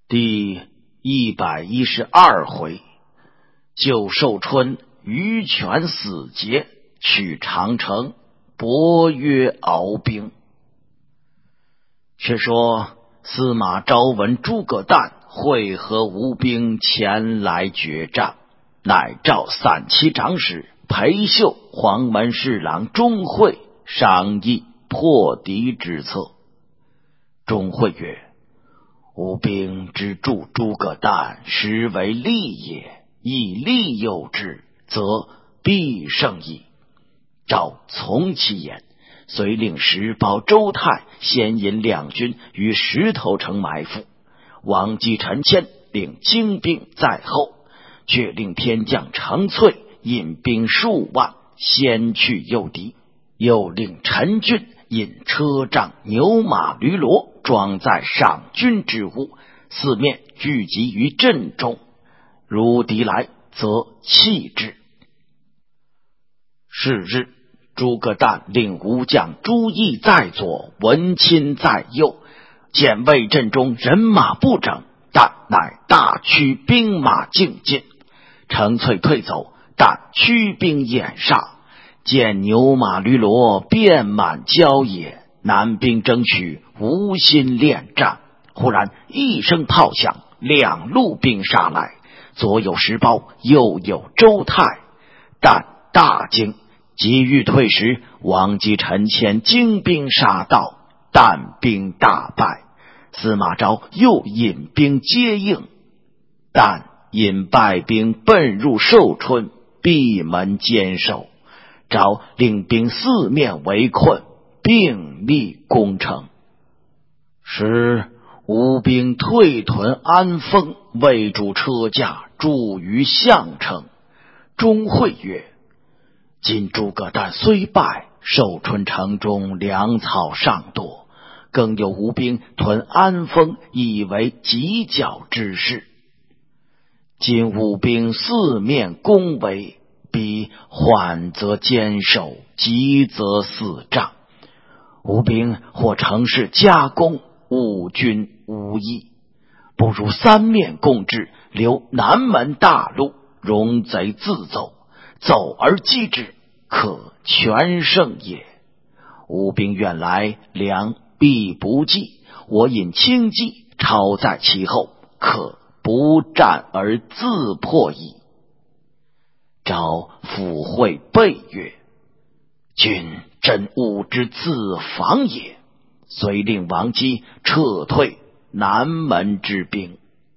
第112回，救寿春于权死节，取长城，伯约敖兵。却说司马昭闻诸葛诞会合吴兵前来决战，乃召散骑长史裴秀、黄门侍郎钟会商议破敌之策。钟会曰：吴兵之助诸葛诞，实为利也，以利诱之，则必胜矣。昭从其言，遂令石包周泰先引两军于石头城埋伏，王基、陈谦领精兵在后，却令偏将程粹引兵数万先去诱敌，又令陈俊引车仗、牛马、驴骡装载上军之物，四面聚集于阵中，如敌来，则弃之。是日，诸葛诞令吴将朱义在左，文钦在右，见魏阵中人马不整，但乃大驱兵马竞进。程粹退走，但驱兵掩杀，见牛马驴骡遍满郊野，南兵争取，无心恋战。忽然一声炮响，两路兵杀来，左有石包，右有周泰，但大惊，急欲退时，王基、陈谦精兵杀到，但兵大败。司马昭又引兵接应，但引败兵奔入寿春，闭门坚守。昭令兵四面围困，并力攻城。时吴兵退屯安丰，魏主车驾驻于项城。钟会曰：今诸葛诞虽败，寿春城中粮草尚多，更有吴兵屯安丰，以为犄角之势。今吴兵四面攻围，彼缓则坚守，急则死仗。吴兵或乘势夹攻，误军无益，不如三面共治，留南门大路，容贼自走，走而击之，可全胜也。吴兵远来，粮必不济，我引轻骑超在其后，可不战而自破矣。昭抚会备曰：君真吾之自防也，遂令王基撤退南门之兵。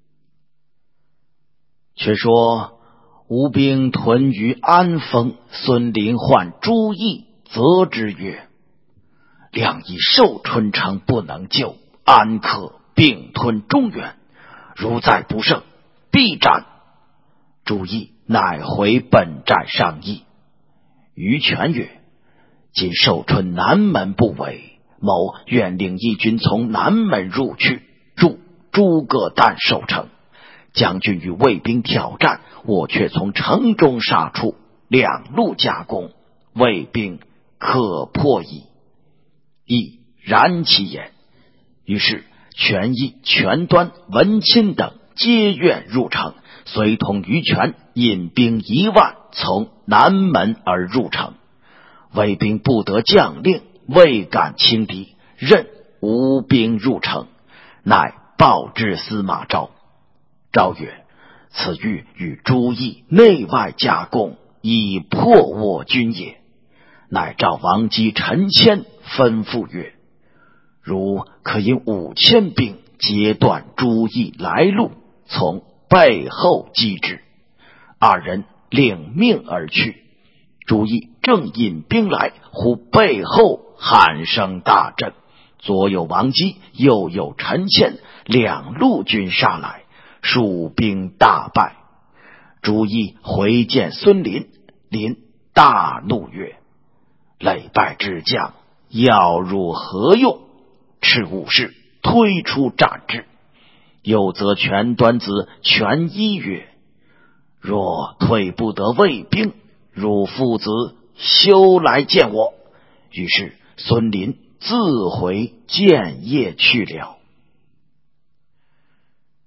却说吴兵屯于安丰，孙林唤朱义，责之曰：亮以寿春城不能救，安可并吞中原？如再不胜，必斩。朱义乃回本寨商议。于权曰：今寿春南门不围，某愿领义军从南门入去，助诸葛诞守城。将军与魏兵挑战，我却从城中杀出，两路夹攻，魏兵可破矣。亦然其言。于是权义、权端、文钦等皆愿入城，随同于权引兵1万，从南门而入城。魏兵不得将令，未敢轻敌，任吴兵入城，乃报至司马昭。昭曰：此欲与朱义内外夹攻，以破我军也。乃召王基、陈谦，吩咐曰：如可引5000兵截断朱义来路，从背后击之。二人领命而去。朱义正引兵来，忽背后喊声大震，左有王基，右有陈谦，两路军杀来，数兵大败。朱义回见孙林，林大怒曰：累败之将，要入何用？斥武士推出斩之。又则权端子权一曰：若退不得魏兵，汝父子休来见我。于是孙林自回建业去了。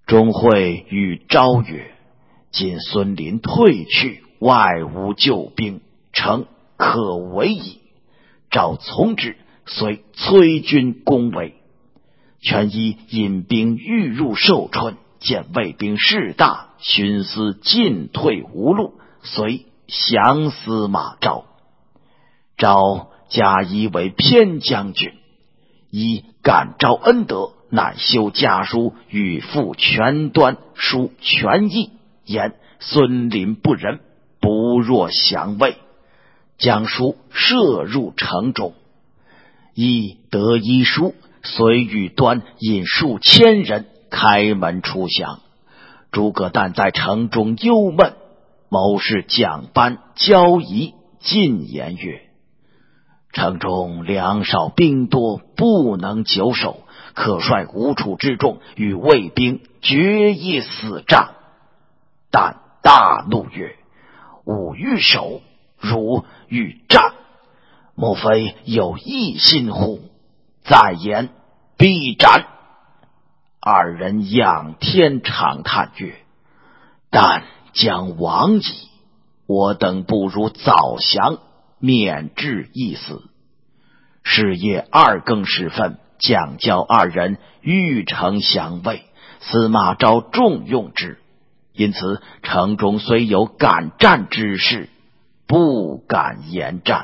钟会与昭曰：今孙林退去，外无救兵，诚可为矣。昭从之，遂催军攻围。权一引兵欲入寿春，见魏兵势大，寻思进退无路，遂降司马昭。昭加一为偏将军，以感昭恩德，乃修家书与父权端，书权益，言孙林不仁，不若降魏，将书射入城中。亦得一书，遂与端引数千人开门出降。诸葛诞在城中忧闷，谋士蒋班、焦仪进言曰：城中粮少兵多，不能久守，可率吴楚之众与魏兵决一死战。但大怒曰：吾欲守，汝欲战，莫非有异心乎？再言，必斩。二人仰天长叹曰：但将亡矣，我等不如早降，免致一死。是夜2更时分，蒋焦二人欲城降魏，司马昭重用之，因此城中虽有敢战之士，不敢言战。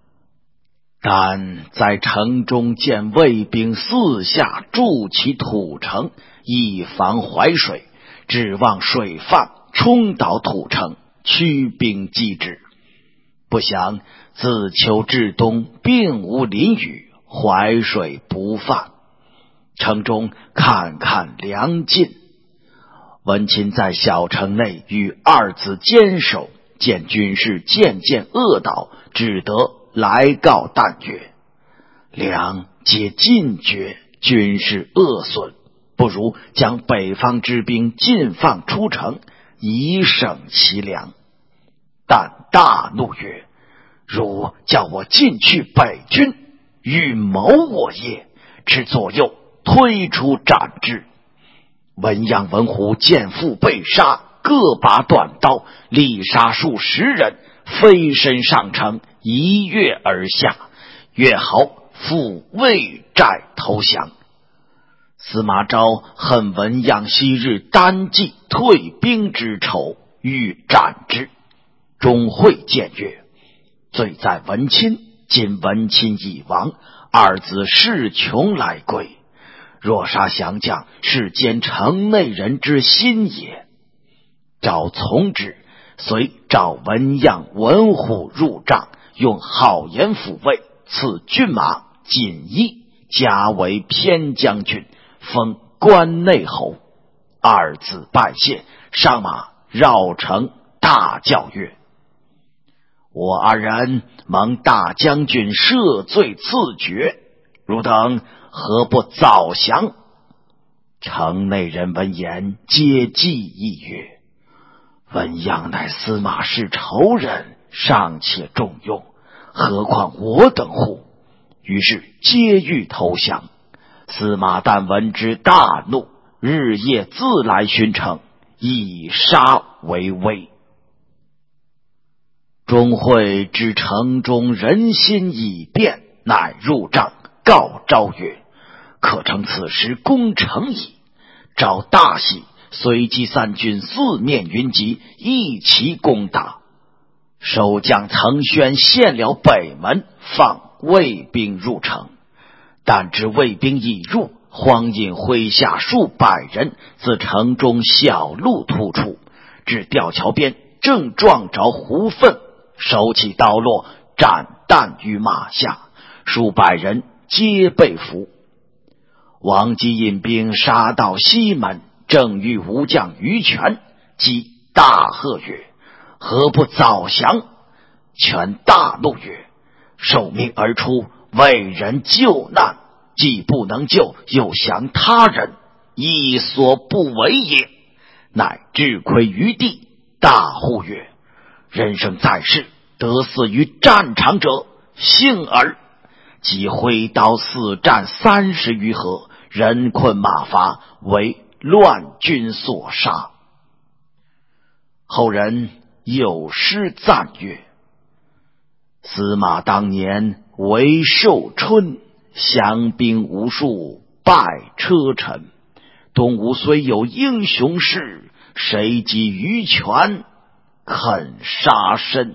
但在城中见魏兵四下筑起土城，以防淮水，指望水泛冲倒土城，驱兵击之。不想自秋至冬，并无淋雨，淮水不泛，城中看看粮尽。文钦在小城内与二子坚守，见军事渐渐恶倒，只得来告旦曰：粮皆尽绝，军事恶损，不如将北方之兵尽放出城，以省其粮。但大怒曰：如叫我进去北军，欲谋我也，至左右推出斩之。文鸯、文虎见父被杀，各拔短刀，力杀数十人，飞身上城，一跃而下。越豪赴魏寨投降。司马昭恨文鸯昔日单骑退兵之仇，欲斩之。钟会谏曰：罪在文钦，今文钦已亡，二子势穷来归，若杀降将，是奸城内人之心也。昭从之，遂召文鸯、文虎入帐，用好言抚慰，赐骏马锦衣，加为偏将军，封关内侯。二子拜谢，上马绕城，大叫曰：我二人蒙大将军赦罪赐爵，汝等何不早降？城内人闻言，皆计议曰：文鸯乃司马氏仇人，尚且重用，何况我等乎？于是皆欲投降。司马旦闻之大怒，日夜自来巡城，以杀为威。钟会知城中人心已变，乃入帐告昭曰：可乘此时攻城矣。昭大喜，随即散军四面云集，一齐攻打。守将滕宣陷了北门，放魏兵入城。但知魏兵已入，荒引麾下数百人自城中小路突出，至吊桥边，正撞着胡奋，手起刀落，斩旦于马下，数百人皆被俘。王基引兵杀到西门，正遇吴将于权，即大喝曰：何不早降？权大怒曰：受命而出，为人救难，既不能救，又降他人，亦所不为也。乃至亏于地，大呼曰：人生在世，得死于战场者，幸耳。即挥刀四战30余合，人困马乏，为乱军所杀。后人有诗赞曰：司马当年为寿春，降兵无数败车臣。东吴虽有英雄士，谁及于权肯杀身。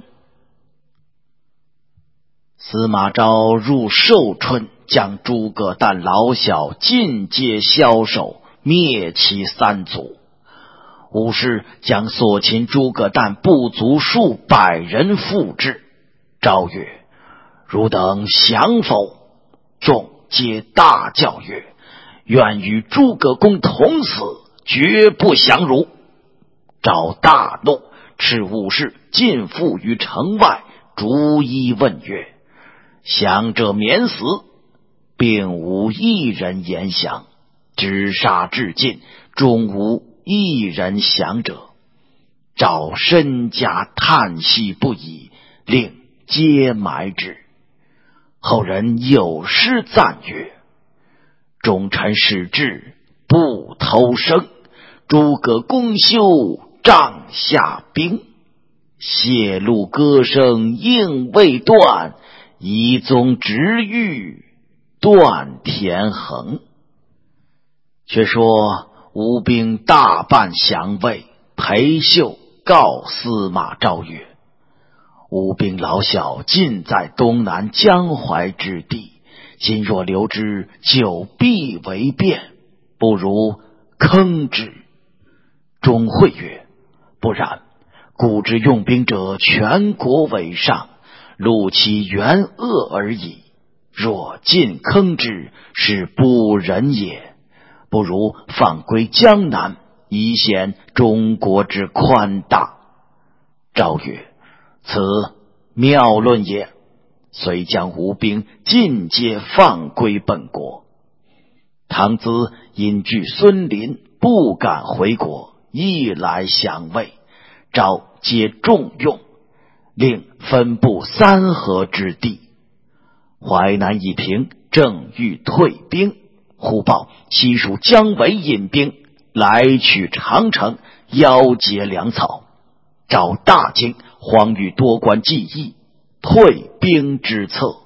司马昭入寿春，将诸葛诞老小尽皆枭首，灭其三族。吴氏将所擒诸葛诞部族数百人复之。昭曰：汝等降否？众皆大叫曰：愿与诸葛公同死，绝不降汝。昭大怒，斥武士尽缚于城外，逐一问曰：降者免死？并无一人言降，直杀至尽，终无一人降者。昭身家叹息不已，令皆埋之。后人有诗赞曰：忠臣始至不偷生，诸葛公休帐下兵。泄露歌声应未断，一宗直欲断田横。却说吴兵大半降魏，裴秀告司马昭曰：吴兵老小尽在东南江淮之地，今若留之，久必为变，不如坑之。钟会曰：不然，古之用兵者，全国为上，戮其元恶而已。若尽坑之，是不仁也。不如放归江南，以显中国之宽大。昭曰：此妙论也。遂将吴兵尽皆放归本国。唐咨因惧孙林，不敢回国，亦来降魏。昭皆重用，令分布三河之地。淮南一平正欲退兵，忽报西蜀姜维引兵来取长城，邀劫粮草。昭大惊，慌欲多关计议，退兵之策。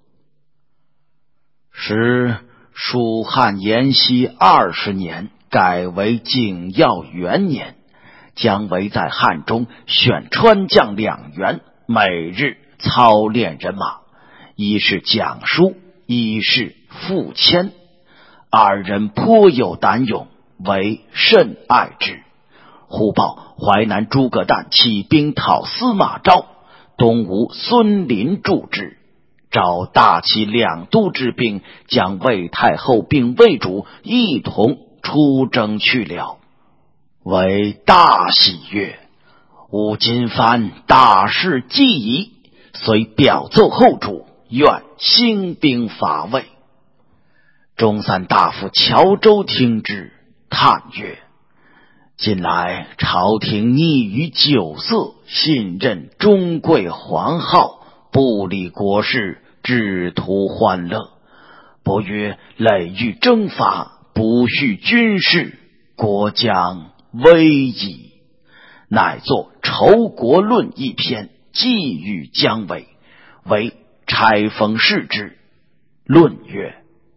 时蜀汉延熙20年，改为景耀元年，姜维在汉中选川将2员，每日操练人马，一是蒋舒，一是傅谦。二人颇有胆勇，为甚爱之。忽报淮南诸葛诞起兵讨司马昭，东吴孙林助之。昭大起2都之兵，将魏太后并魏主一同出征去了。为大喜曰：吾今番大事既矣，遂表奏后主，愿兴兵伐魏。中散大夫乔州听之，叹曰：近来朝廷溺于酒色，信任中贵皇号，不理国事，只图欢乐。不曰累欲征伐，不恤军事，国将危矣。乃作《仇国论》一篇，寄予姜维，为拆封视之。论曰：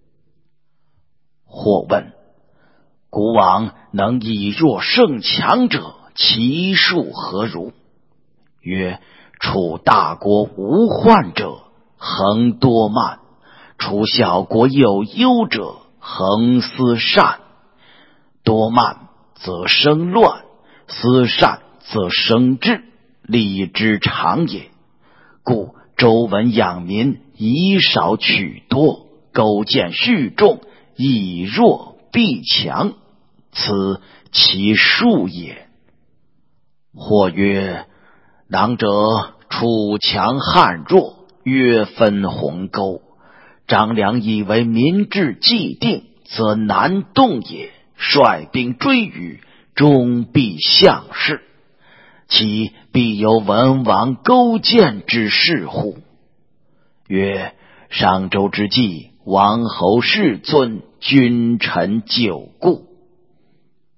或问古往能以弱胜强者，其数何如？曰：处大国无患者，恒多慢；处小国有忧者，恒思善。多慢则生乱，思善则生智，礼之常也。故周文养民，以少取多，构建蓄众，以弱必强，此其数也。或曰：囊者楚强汉弱，约分鸿沟。张良以为民志既定，则难动也，率兵追与，终必向事。其必有文王勾践之事乎？曰：商周之际，王侯世尊，君臣久固。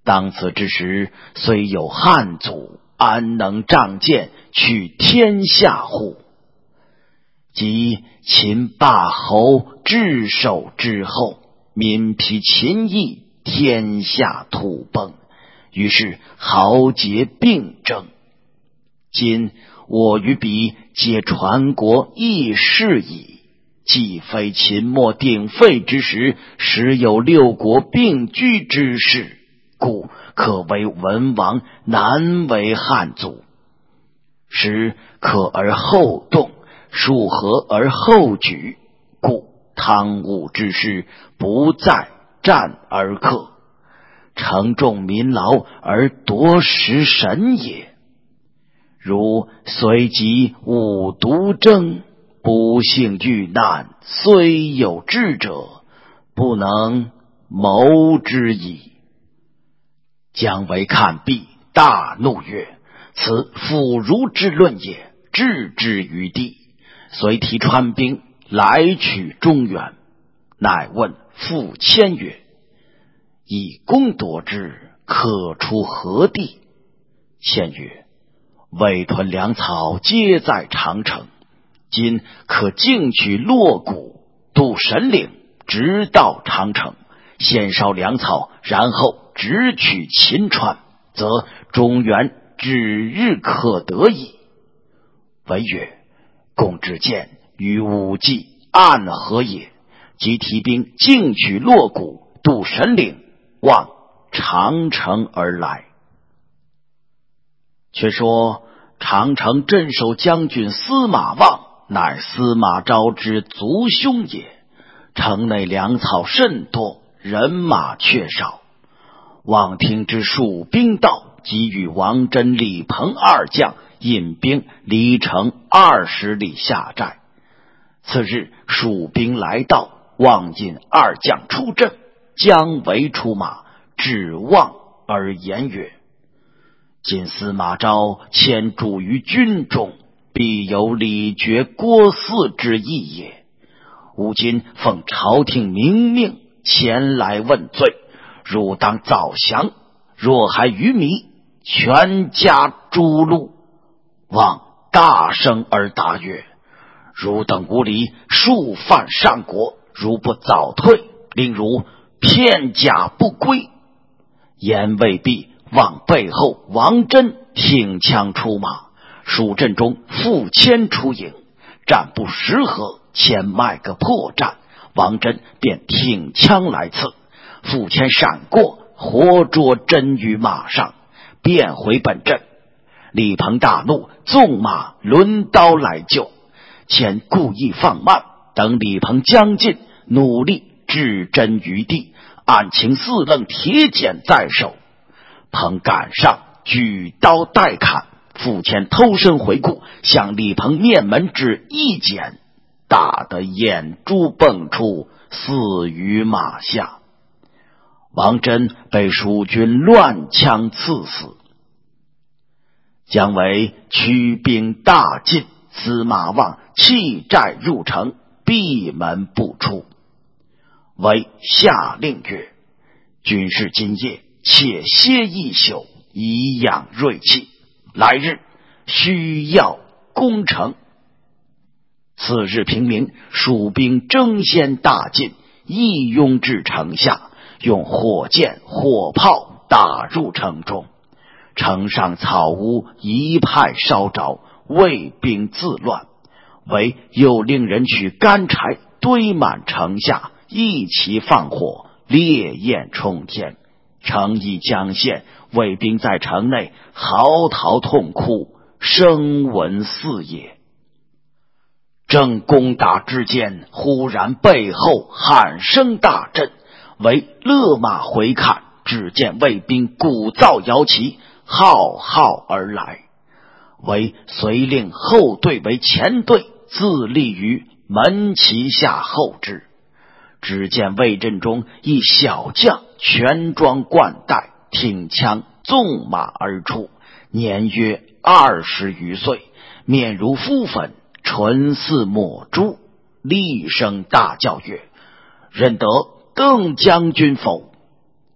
当此之时，虽有汉祖，安能仗剑取天下乎？即秦霸侯至守之后，民疲秦邑，天下土崩，于是豪杰并争。今我与彼皆传国义士矣，既非秦末鼎沸之时，时有六国并居之势，故可为文王，难为汉祖。时可而后动，数合而后举，故汤武之事，不在战而克，承重民劳而夺食神也。如随即五毒争，不幸遇难，虽有智者，不能谋之矣。姜维看毕，大怒曰：此妇孺之论也，置之于地。遂提川兵来取中原，乃问傅谦曰：以攻夺之，可出何地？谦曰：魏屯粮草皆在长城，今可径取洛谷，渡神岭，直到长城，先烧粮草，然后直取秦川，则中原指日可得矣。文曰：公之见与武计暗合也，即提兵径取洛谷，渡神岭，望长城而来。却说长城镇守将军司马望，乃司马昭之族兄也。城内粮草甚多，人马却少。望听之蜀兵到，即与王真、李鹏二将引兵离城20里下寨。次日蜀兵来到，望引二将出阵，姜维出马，指望而言曰：今司马昭迁主于军中，必有李傕、郭汜之意也。吾今奉朝廷明命前来问罪，汝当早降，若还愚迷，全家诛戮。望大声而答曰：汝等无礼，数犯上国，如不早退，令汝片甲不归。言未毕，望背后王真挺枪出马，蜀阵中傅谦出营，战不10合，谦卖个破绽，王真便挺枪来刺，傅谦闪过，活捉真于马上，便回本阵。李鹏大怒，纵马抡刀来救，谦故意放慢，等李鹏将近，努力置真于地，案情4楞铁剪在手。鹏赶上，举刀待砍，傅谦偷身回顾，向李鹏面门指一剪，打得眼珠迸出，死于马下。王真被蜀军乱枪刺死。姜维驱兵大进，司马望弃寨入城，闭门不出。为下令曰：军士今夜且歇一宿，以养锐气，来日需要攻城。次日平明，蜀兵争先大进，一拥至城下，用火箭、火炮打入城中。城上草屋一派烧着，卫兵自乱。唯又令人取干柴堆满城下，一齐放火，烈焰冲天。城已将陷，卫兵在城内嚎啕痛哭，声闻四野。正攻打之间，忽然背后喊声大震，为勒马回看，只见卫兵鼓噪摇旗，浩浩而来。为遂令后队为前队，自立于门旗下候之。只见卫阵中一小将，全装冠带，挺枪纵马而出，年约20余岁，面如敷粉，唇似抹珠，厉声大叫曰：认得邓将军否？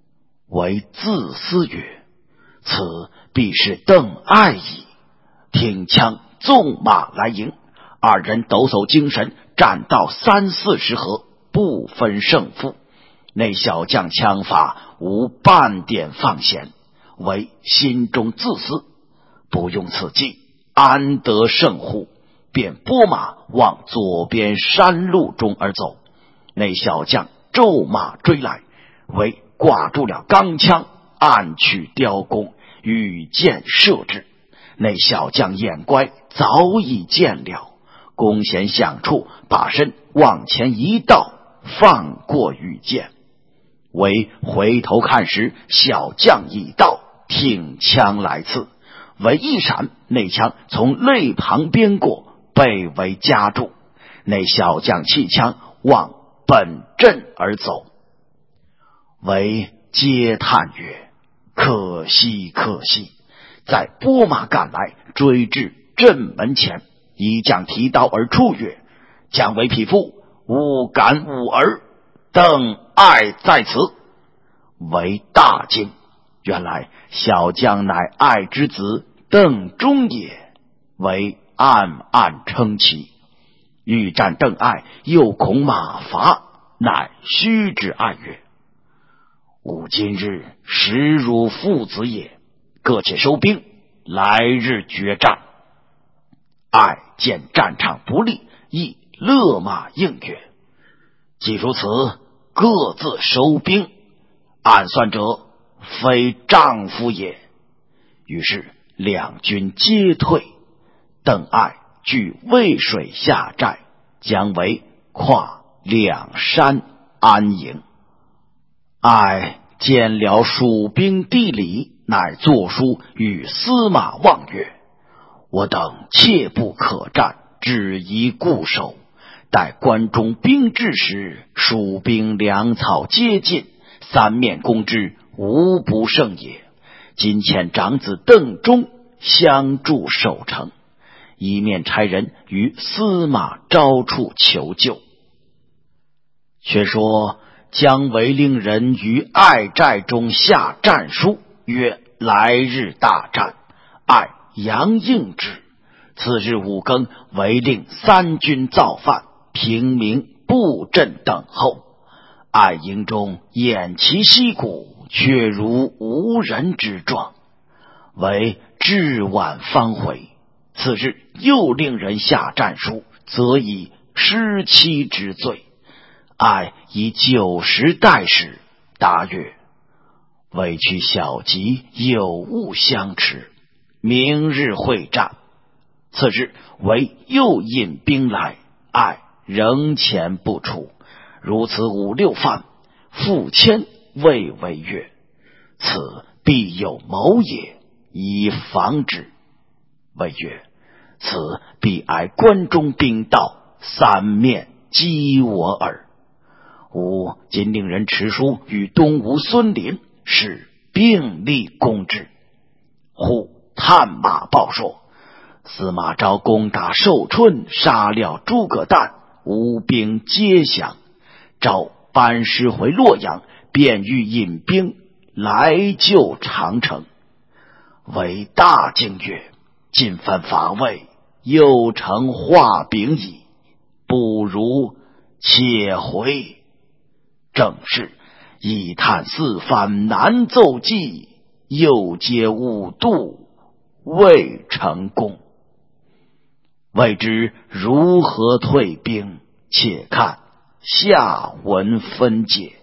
为自思曰：此必是邓艾矣。挺枪纵马来迎，二人抖擞精神，战到30-40合，不分胜负。那小将枪法无半点放闲，为心中自私，不用此计，安得胜乎？便拨马往左边山路中而走。那小将骤马追来，为挂住了钢枪，暗取雕弓，羽箭射之。那小将眼乖，早已见了，弓弦响处，把身往前一倒，放过羽箭。为回头看时，小将已到，挺枪来刺。为一闪，那枪从肋旁边过，被为夹住。那小将弃枪，往本阵而走。为嗟叹曰：可惜可惜！在拨马赶来，追至阵门前，一将提刀而出曰：将为匹夫，勿敢忤儿，邓艾在此。为大惊，原来小将乃艾之子邓忠也，为暗暗称奇。欲战邓艾，又恐马乏，乃须之艾曰：吾今日实汝父子也，各且收兵，来日决战。艾见战场不利，亦勒马应曰：既如此，各自收兵。暗算者，非丈夫也。于是两军皆退。邓艾据渭水下寨，姜维跨两山安营。艾见了蜀兵地理，乃作书与司马望曰：我等切不可战，只宜固守。待关中兵至时，蜀兵粮草皆尽，三面攻之，无不胜也。今遣长子邓忠相助守城，一面差人于司马昭处求救。却说姜维令人于艾寨中下战书，曰：来日大战。艾杨应之。次日5更，为令三军造饭，平民布阵等候。艾营中偃旗息鼓，却如无人之状。为至晚方回。次日又令人下战书，则以失期之罪。艾以酒食待使，答曰：委屈小疾，有误相持，明日会战。次日为又引兵来，艾仍前不出。如此5-6番，复迁未为曰：此必有谋也，以防之。谓曰：此必挨关中兵到，三面击我耳。吾今令人持书与东吴孙林，使并力攻之。忽探马报说，司马昭攻打寿春，杀了诸葛诞，吴兵皆降。昭班师回洛阳，便欲引兵来救长城。为大惊曰：进犯伐魏，又成画饼矣，不如且回。正是一叹四番难奏计，又接5度未成功。未知如何退兵，且看下文分解。